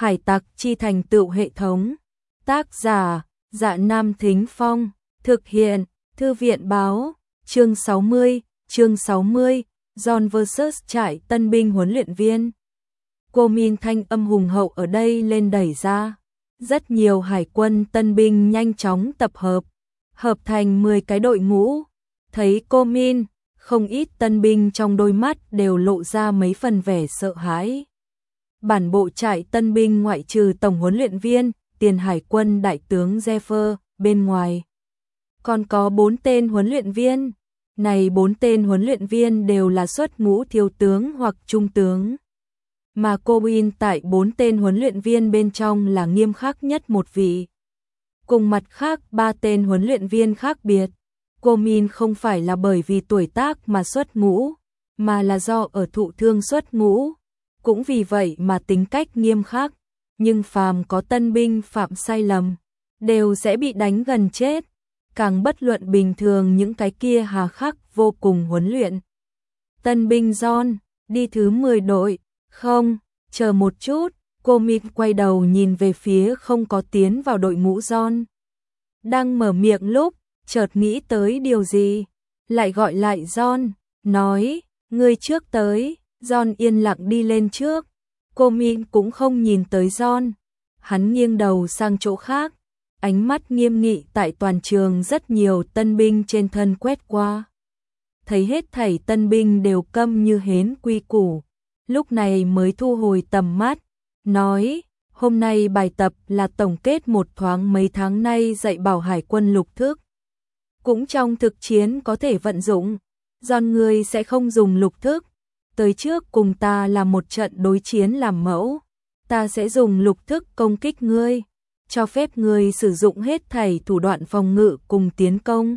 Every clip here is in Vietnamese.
Hải tặc chi thành tựu hệ thống. Tác giả, Dạ Nam Thính Phong. Thực hiện, Thư viện báo. Chương 60, John vs trại tân binh huấn luyện viên. Cô Min thanh âm hùng hậu ở đây lên đẩy ra. Rất nhiều hải quân tân binh nhanh chóng tập hợp thành 10 cái đội ngũ. Thấy cô Min, không ít tân binh trong đôi mắt đều lộ ra mấy phần vẻ sợ hãi. Bản bộ trại tân binh ngoại trừ tổng huấn luyện viên, tiền hải quân đại tướng Jeffer, bên ngoài còn có 4 tên huấn luyện viên. Này 4 tên huấn luyện viên đều là xuất ngũ thiếu tướng hoặc trung tướng. Mà cô Min tại 4 tên huấn luyện viên bên trong là nghiêm khắc nhất một vị. Cùng mặt khác 3 tên huấn luyện viên khác biệt. Cô Min không phải là bởi vì tuổi tác mà xuất ngũ, mà là do ở thụ thương xuất ngũ. Cũng vì vậy mà tính cách nghiêm khắc, nhưng phàm có tân binh phạm sai lầm, đều sẽ bị đánh gần chết. Càng bất luận bình thường những cái kia hà khắc vô cùng huấn luyện. Tân binh John, đi thứ 10 đội, không, chờ một chút, cô Min quay đầu nhìn về phía không có tiến vào đội ngũ John. Đang mở miệng lúc, chợt nghĩ tới điều gì, lại gọi lại John, nói, ngươi trước tới. John yên lặng đi lên trước, cô Min cũng không nhìn tới John, hắn nghiêng đầu sang chỗ khác, ánh mắt nghiêm nghị tại toàn trường rất nhiều tân binh trên thân quét qua. Thấy hết thảy tân binh đều câm như hến quy củ, lúc này mới thu hồi tầm mắt, nói, hôm nay bài tập là tổng kết một thoáng mấy tháng nay dạy bảo hải quân lục thức. Cũng trong thực chiến có thể vận dụng, John ngươi sẽ không dùng lục thức. Tới trước cùng ta làm một trận đối chiến làm mẫu, ta sẽ dùng lục thức công kích ngươi, cho phép ngươi sử dụng hết thảy thủ đoạn phòng ngự cùng tiến công.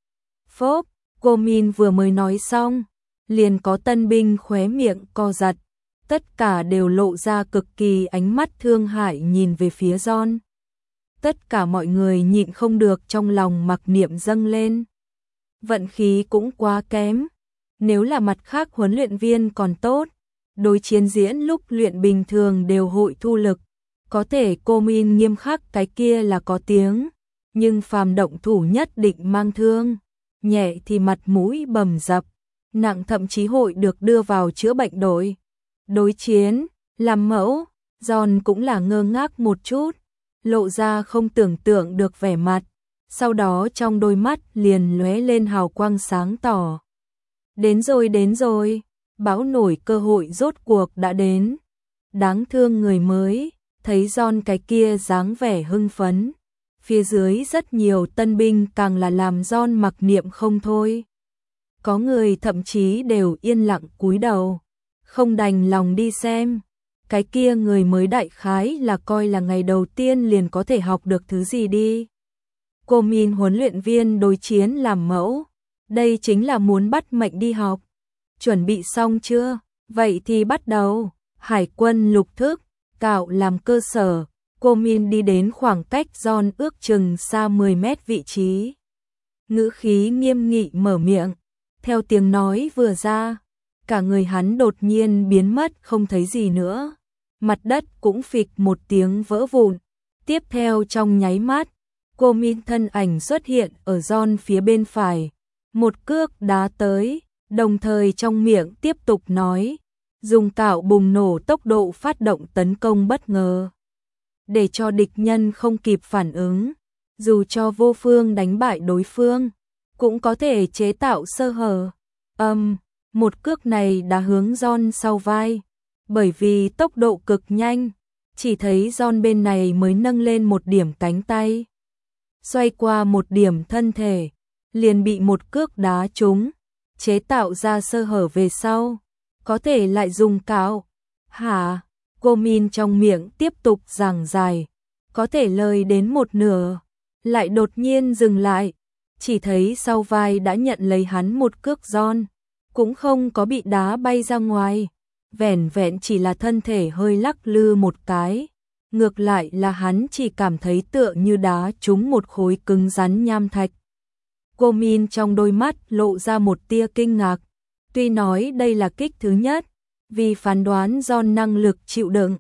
Phốp, cô Min vừa mới nói xong, liền có tân binh khóe miệng co giật, tất cả đều lộ ra cực kỳ ánh mắt thương hại nhìn về phía John. Tất cả mọi người nhịn không được trong lòng mặc niệm dâng lên. Vận khí cũng quá kém. Nếu là mặt khác huấn luyện viên còn tốt, đối chiến diễn lúc luyện bình thường đều hội thu lực, có thể cô Min nghiêm khắc cái kia là có tiếng, nhưng phàm động thủ nhất định mang thương, nhẹ thì mặt mũi bầm dập, nặng thậm chí hội được đưa vào chữa bệnh đội. Đối chiến, làm mẫu, John cũng là ngơ ngác một chút, lộ ra không tưởng tượng được vẻ mặt, sau đó trong đôi mắt liền lóe lên hào quang sáng tỏ. Đến rồi, bão nổi cơ hội rốt cuộc đã đến. Đáng thương người mới, thấy John cái kia dáng vẻ hưng phấn. Phía dưới rất nhiều tân binh càng là làm John mặc niệm không thôi. Có người thậm chí đều yên lặng cúi đầu, không đành lòng đi xem. Cái kia người mới đại khái là coi là ngày đầu tiên liền có thể học được thứ gì đi. Cô Min huấn luyện viên đối chiến làm mẫu. Đây chính là muốn bắt mệnh đi học. Chuẩn bị xong chưa? Vậy thì bắt đầu. Hải quân lục thức, cạo làm cơ sở. Cô Min đi đến khoảng cách John ước chừng xa 10 mét vị trí. Ngữ khí nghiêm nghị mở miệng. Theo tiếng nói vừa ra, cả người hắn đột nhiên biến mất không thấy gì nữa. Mặt đất cũng phịch một tiếng vỡ vụn. Tiếp theo trong nháy mắt, cô Min thân ảnh xuất hiện ở John phía bên phải. Một cước đá tới, đồng thời trong miệng tiếp tục nói, dùng cạo bùng nổ tốc độ phát động tấn công bất ngờ. Để cho địch nhân không kịp phản ứng, dù cho vô phương đánh bại đối phương, cũng có thể chế tạo sơ hở. Một cước này đã hướng John sau vai, bởi vì tốc độ cực nhanh, chỉ thấy John bên này mới nâng lên một điểm cánh tay. Xoay qua một điểm thân thể, liền bị một cước đá trúng, chế tạo ra sơ hở về sau, có thể lại dùng cạo. Hả? Cô Min trong miệng tiếp tục giảng giải, có thể lời đến một nửa, lại đột nhiên dừng lại, chỉ thấy sau vai đã nhận lấy hắn một cước John, cũng không có bị đá bay ra ngoài, vẻn vẹn chỉ là thân thể hơi lắc lư một cái, ngược lại là hắn chỉ cảm thấy tựa như đá trúng một khối cứng rắn nham thạch. Cô Min trong đôi mắt lộ ra một tia kinh ngạc, tuy nói đây là kích thứ nhất, vì phán đoán John năng lực chịu đựng,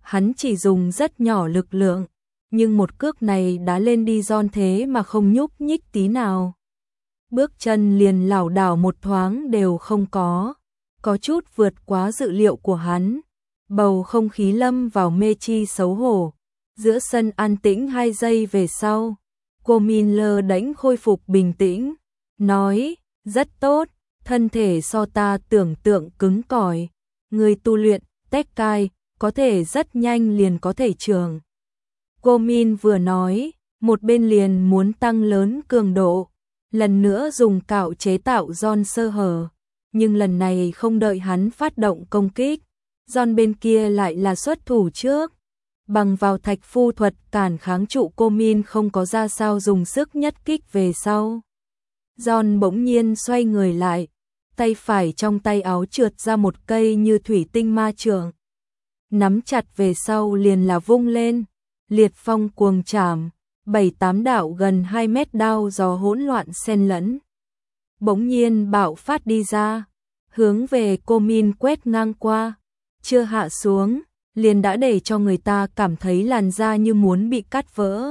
hắn chỉ dùng rất nhỏ lực lượng, nhưng một cước này đá lên đi John thế mà không nhúc nhích tí nào. Bước chân liền lảo đảo một thoáng đều không có chút vượt quá dự liệu của hắn. Bầu không khí lâm vào mê chi xấu hổ. Giữa sân an tĩnh 2 giây về sau, cô Min lơ đễnh khôi phục bình tĩnh, nói, rất tốt, thân thể so ta tưởng tượng cứng cỏi, người tu luyện, Tekkai, có thể rất nhanh liền có thể trưởng. Cô Min vừa nói, một bên liền muốn tăng lớn cường độ, lần nữa dùng cạo chế tạo John sơ hở, nhưng lần này không đợi hắn phát động công kích, John bên kia lại là xuất thủ trước. Bằng vào thạch phu thuật cản kháng trụ cô Min không có ra sao dùng sức nhất kích về sau. John bỗng nhiên xoay người lại, tay phải trong tay áo trượt ra một cây như thủy tinh ma trượng. Nắm chặt về sau liền là vung lên, liệt phong cuồng trảm, 7-8 đạo gần 2 mét đao gió hỗn loạn xen lẫn. Bỗng nhiên bạo phát đi ra, hướng về cô Min quét ngang qua, chưa hạ xuống, liền đã để cho người ta cảm thấy làn da như muốn bị cắt vỡ.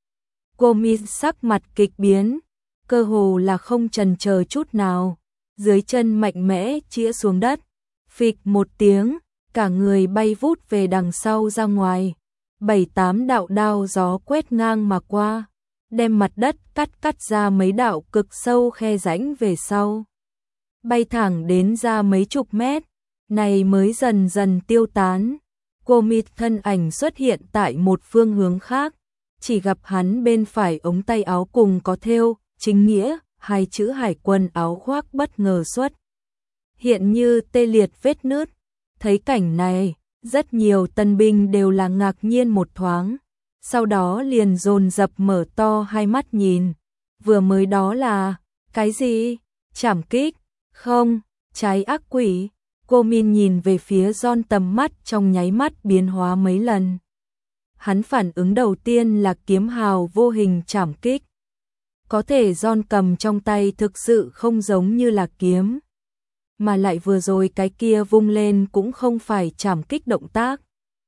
Cô Min sắc mặt kịch biến, cơ hồ là không chần chờ chút nào, dưới chân mạnh mẽ chĩa xuống đất, phịch một tiếng, cả người bay vút về đằng sau ra ngoài, 7-8 đạo đao gió quét ngang mà qua, đem mặt đất cắt ra mấy đạo cực sâu khe rãnh về sau, bay thẳng đến ra mấy chục mét, này mới dần dần tiêu tán. Cô Min thân ảnh xuất hiện tại một phương hướng khác, chỉ gặp hắn bên phải ống tay áo cùng có thêu chính nghĩa 2 chữ hải quân áo khoác bất ngờ xuất hiện như tê liệt vết nứt. Thấy cảnh này, rất nhiều tân binh đều là ngạc nhiên một thoáng, sau đó liền dồn dập mở to hai mắt nhìn. Vừa mới đó là cái gì? Trảm kích? Không, trái ác quỷ. Cô Min nhìn về phía John, tầm mắt trong nháy mắt biến hóa mấy lần. Hắn phản ứng đầu tiên là kiếm hào vô hình trảm kích. Có thể John cầm trong tay thực sự không giống như là kiếm, mà lại vừa rồi cái kia vung lên cũng không phải trảm kích động tác.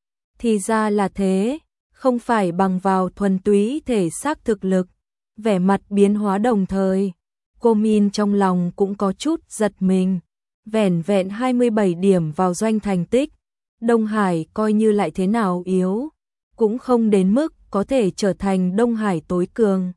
Thì ra là thế, không phải bằng vào thuần túy thể xác thực lực. Vẻ mặt biến hóa đồng thời, cô Min trong lòng cũng có chút giật mình. Vẻn vẹn 27 điểm vào doanh thành tích, Đông Hải coi như lại thế nào yếu, cũng không đến mức có thể trở thành Đông Hải tối cường.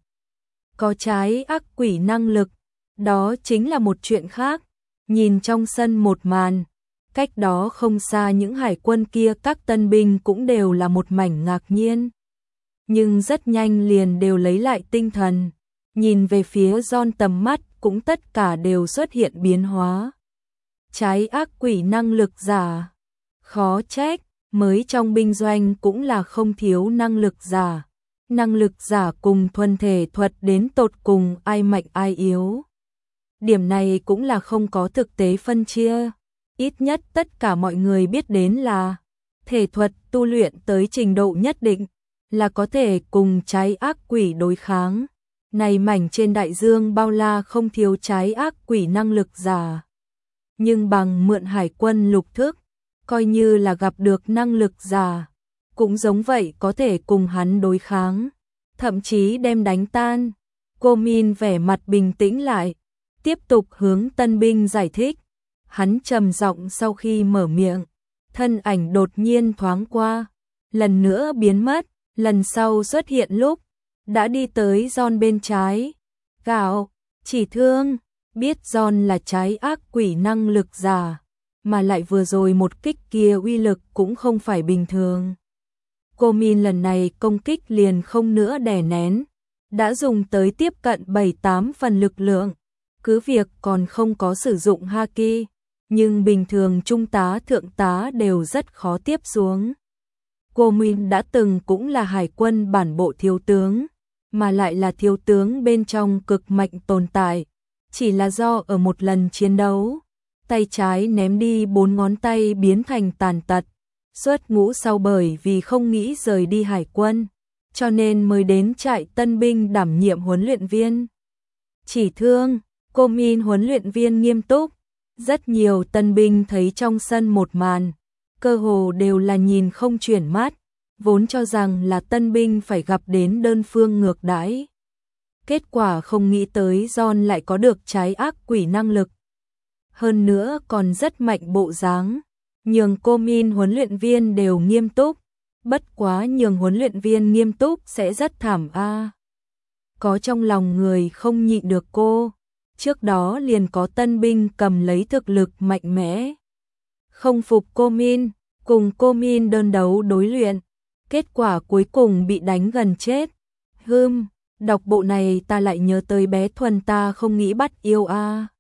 Có trái ác quỷ năng lực, đó chính là một chuyện khác. Nhìn trong sân một màn, cách đó không xa những hải quân kia các tân binh cũng đều là một mảnh ngạc nhiên. Nhưng rất nhanh liền đều lấy lại tinh thần, nhìn về phía John, tầm mắt cũng tất cả đều xuất hiện biến hóa. Trái ác quỷ năng lực giả, khó trách, mới trong binh doanh cũng là không thiếu năng lực giả. Năng lực giả cùng thuần thể thuật đến tột cùng ai mạnh ai yếu. Điểm này cũng là không có thực tế phân chia. Ít nhất tất cả mọi người biết đến là thể thuật tu luyện tới trình độ nhất định là có thể cùng trái ác quỷ đối kháng. Này mảnh trên đại dương bao la không thiếu trái ác quỷ năng lực giả. Nhưng bằng mượn hải quân lục thức, coi như là gặp được năng lực giả, cũng giống vậy có thể cùng hắn đối kháng, thậm chí đem đánh tan. Cô Min vẻ mặt bình tĩnh lại, tiếp tục hướng tân binh giải thích. Hắn trầm giọng sau khi mở miệng, thân ảnh đột nhiên thoáng qua, lần nữa biến mất, lần sau xuất hiện lúc đã đi tới John bên trái. Gạo, chỉ thương, biết John là trái ác quỷ năng lực giả, mà lại vừa rồi một kích kia uy lực cũng không phải bình thường. Cô Min lần này công kích liền không nữa đè nén, đã dùng tới tiếp cận 7-8 phần lực lượng, cứ việc còn không có sử dụng haki, nhưng bình thường trung tá thượng tá đều rất khó tiếp xuống. Cô Min đã từng cũng là hải quân bản bộ thiếu tướng, mà lại là thiếu tướng bên trong cực mạnh tồn tại, chỉ là do ở một lần chiến đấu, tay trái ném đi 4 ngón tay biến thành tàn tật, xuất ngũ sau bởi vì không nghĩ rời đi hải quân, cho nên mới đến trại tân binh đảm nhiệm huấn luyện viên. Chỉ thương, cô Min huấn luyện viên nghiêm túc, rất nhiều tân binh thấy trong sân một màn, cơ hồ đều là nhìn không chuyển mắt, vốn cho rằng là tân binh phải gặp đến đơn phương ngược đãi. Kết quả không nghĩ tới John lại có được trái ác quỷ năng lực. Hơn nữa còn rất mạnh bộ dáng, nhường cô Min huấn luyện viên đều nghiêm túc, bất quá nhường huấn luyện viên nghiêm túc sẽ rất thảm a. Có trong lòng người không nhịn được cô, trước đó liền có tân binh cầm lấy thực lực mạnh mẽ. Không phục cô Min, cùng cô Min đơn đấu đối luyện, kết quả cuối cùng bị đánh gần chết. Đọc bộ này ta lại nhớ tới bé Thuần ta không nghĩ bắt yêu a.